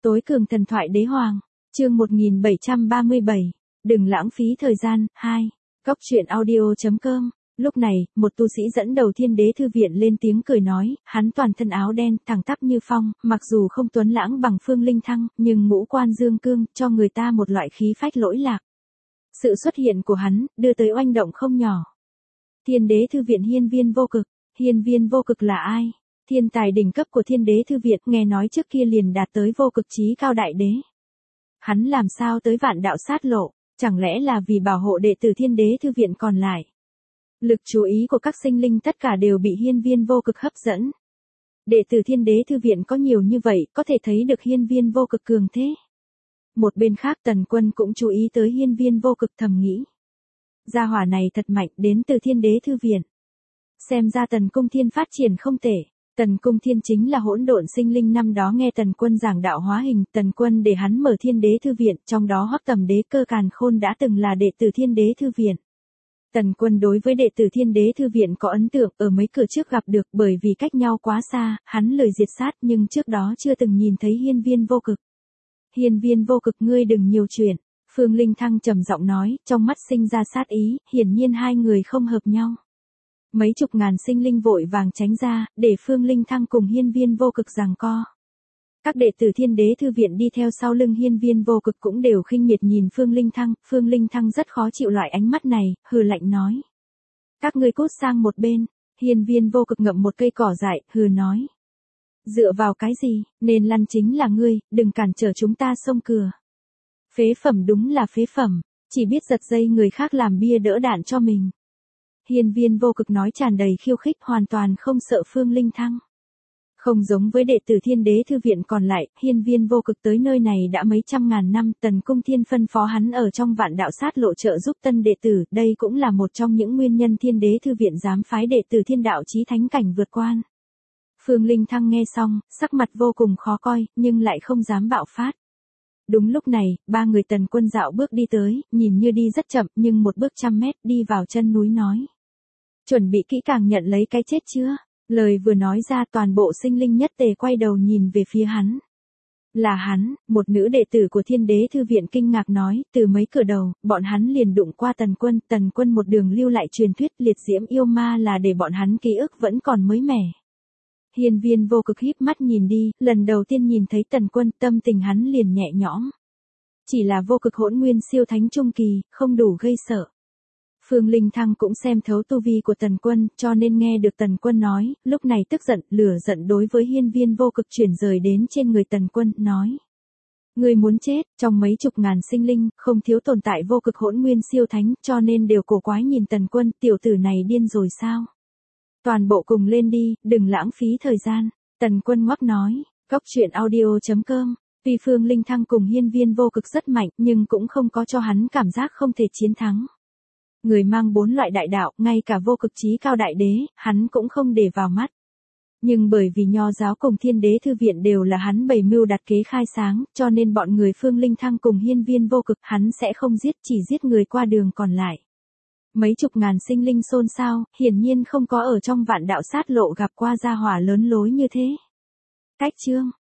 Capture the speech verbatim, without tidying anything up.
Tối cường thần thoại đế hoàng, chương một nghìn bảy trăm ba mươi bảy, đừng lãng phí thời gian, hai, Cóc truyện audio.com. Lúc này, một tu sĩ dẫn đầu Thiên Đế Thư Viện lên tiếng cười nói, hắn toàn thân áo đen, thẳng tắp như phong, mặc dù không tuấn lãng bằng Phương Linh Thăng, nhưng ngũ quan dương cương, cho người ta một loại khí phách lỗi lạc. Sự xuất hiện của hắn, đưa tới oanh động không nhỏ. Thiên Đế Thư Viện Hiên Viên Vô Cực. Hiên Viên Vô Cực là ai? Thiên tài đỉnh cấp của Thiên Đế Thư Viện, nghe nói trước kia liền đạt tới vô cực chí cao đại đế. Hắn làm sao tới vạn đạo sát lộ, chẳng lẽ là vì bảo hộ đệ tử Thiên Đế Thư Viện còn lại? Lực chú ý của các sinh linh tất cả đều bị Hiên Viên Vô Cực hấp dẫn. Đệ tử Thiên Đế Thư Viện có nhiều như vậy, có thể thấy được Hiên Viên Vô Cực cường thế. Một bên khác Tần Quân cũng chú ý tới Hiên Viên Vô Cực, thầm nghĩ. Gia hỏa này thật mạnh, đến từ Thiên Đế Thư Viện. Xem ra Tần Cung Thiên phát triển không tệ. Tần Cung Thiên chính là hỗn độn sinh linh năm đó nghe Tần Quân giảng đạo hóa hình, Tần Quân để hắn mở Thiên Đế Thư Viện, trong đó Hoắc Tầm Đế Cơ Càn Khôn đã từng là đệ tử Thiên Đế Thư Viện. Tần Quân đối với đệ tử Thiên Đế Thư Viện có ấn tượng, ở mấy cửa trước gặp được, bởi vì cách nhau quá xa, hắn lời diệt sát, nhưng trước đó chưa từng nhìn thấy Hiên Viên Vô Cực. Hiên Viên Vô Cực, ngươi đừng nhiều chuyện. Phương Linh Thăng trầm giọng nói, trong mắt sinh ra sát ý, hiển nhiên hai người không hợp nhau. Mấy chục ngàn sinh linh vội vàng tránh ra, để Phương Linh Thăng cùng Hiên Viên Vô Cực giằng co. Các đệ tử Thiên Đế Thư Viện đi theo sau lưng Hiên Viên Vô Cực cũng đều khinh miệt nhìn Phương Linh Thăng, Phương Linh Thăng rất khó chịu loại ánh mắt này, hừ lạnh nói. Các ngươi cút sang một bên. Hiên Viên Vô Cực ngậm một cây cỏ dại, hừ nói. Dựa vào cái gì, nên lăn chính là ngươi, đừng cản trở chúng ta xông cửa. Phế phẩm, đúng là phế phẩm, chỉ biết giật dây người khác làm bia đỡ đạn cho mình. Hiên Viên Vô Cực nói tràn đầy khiêu khích, hoàn toàn không sợ Phương Linh Thăng. Không giống với đệ tử Thiên Đế Thư Viện còn lại, Hiên Viên Vô Cực tới nơi này đã mấy trăm ngàn năm, Tần Cung Thiên phân phó hắn ở trong vạn đạo sát lộ trợ giúp tân đệ tử, đây cũng là một trong những nguyên nhân Thiên Đế Thư Viện dám phái đệ tử Thiên Đạo Chí Thánh cảnh vượt quan. Phương Linh Thăng nghe xong, sắc mặt vô cùng khó coi, nhưng lại không dám bạo phát. Đúng lúc này, ba người Tần Quân dạo bước đi tới, nhìn như đi rất chậm, nhưng một bước trăm mét, đi vào chân núi nói. Chuẩn bị kỹ càng nhận lấy cái chết chưa? Lời vừa nói ra, toàn bộ sinh linh nhất tề quay đầu nhìn về phía hắn. Là hắn, một nữ đệ tử của Thiên Đế Thư Viện kinh ngạc nói, từ mấy cửa đầu, bọn hắn liền đụng qua Tần Quân, Tần Quân một đường lưu lại truyền thuyết liệt diễm yêu ma là để bọn hắn ký ức vẫn còn mới mẻ. Hiên Viên Vô Cực híp mắt nhìn đi, lần đầu tiên nhìn thấy Tần Quân, tâm tình hắn liền nhẹ nhõm. Chỉ là vô cực hỗn nguyên siêu thánh trung kỳ, không đủ gây sợ. Phương Linh Thăng cũng xem thấu tu vi của Tần Quân, cho nên nghe được Tần Quân nói, lúc này tức giận, lửa giận đối với Hiên Viên Vô Cực chuyển rời đến trên người Tần Quân, nói. Người muốn chết, trong mấy chục ngàn sinh linh, không thiếu tồn tại vô cực hỗn nguyên siêu thánh, cho nên đều cổ quái nhìn Tần Quân, tiểu tử này điên rồi sao? Toàn bộ cùng lên đi, đừng lãng phí thời gian. Tần Quân ngoắc nói, Cóc truyện audio.com. Tuy Phương Linh Thăng cùng Hiên Viên Vô Cực rất mạnh, nhưng cũng không có cho hắn cảm giác không thể chiến thắng. Người mang bốn loại đại đạo, ngay cả vô cực chí cao đại đế, hắn cũng không để vào mắt. Nhưng bởi vì Nho giáo cùng Thiên Đế Thư Viện đều là hắn bày mưu đặt kế khai sáng, cho nên bọn người Phương Linh Thăng cùng Hiên Viên Vô Cực hắn sẽ không giết, chỉ giết người qua đường còn lại. Mấy chục ngàn sinh linh xôn xao, hiển nhiên không có ở trong vạn đạo sát lộ gặp qua gia hỏa lớn lối như thế. Cách chương.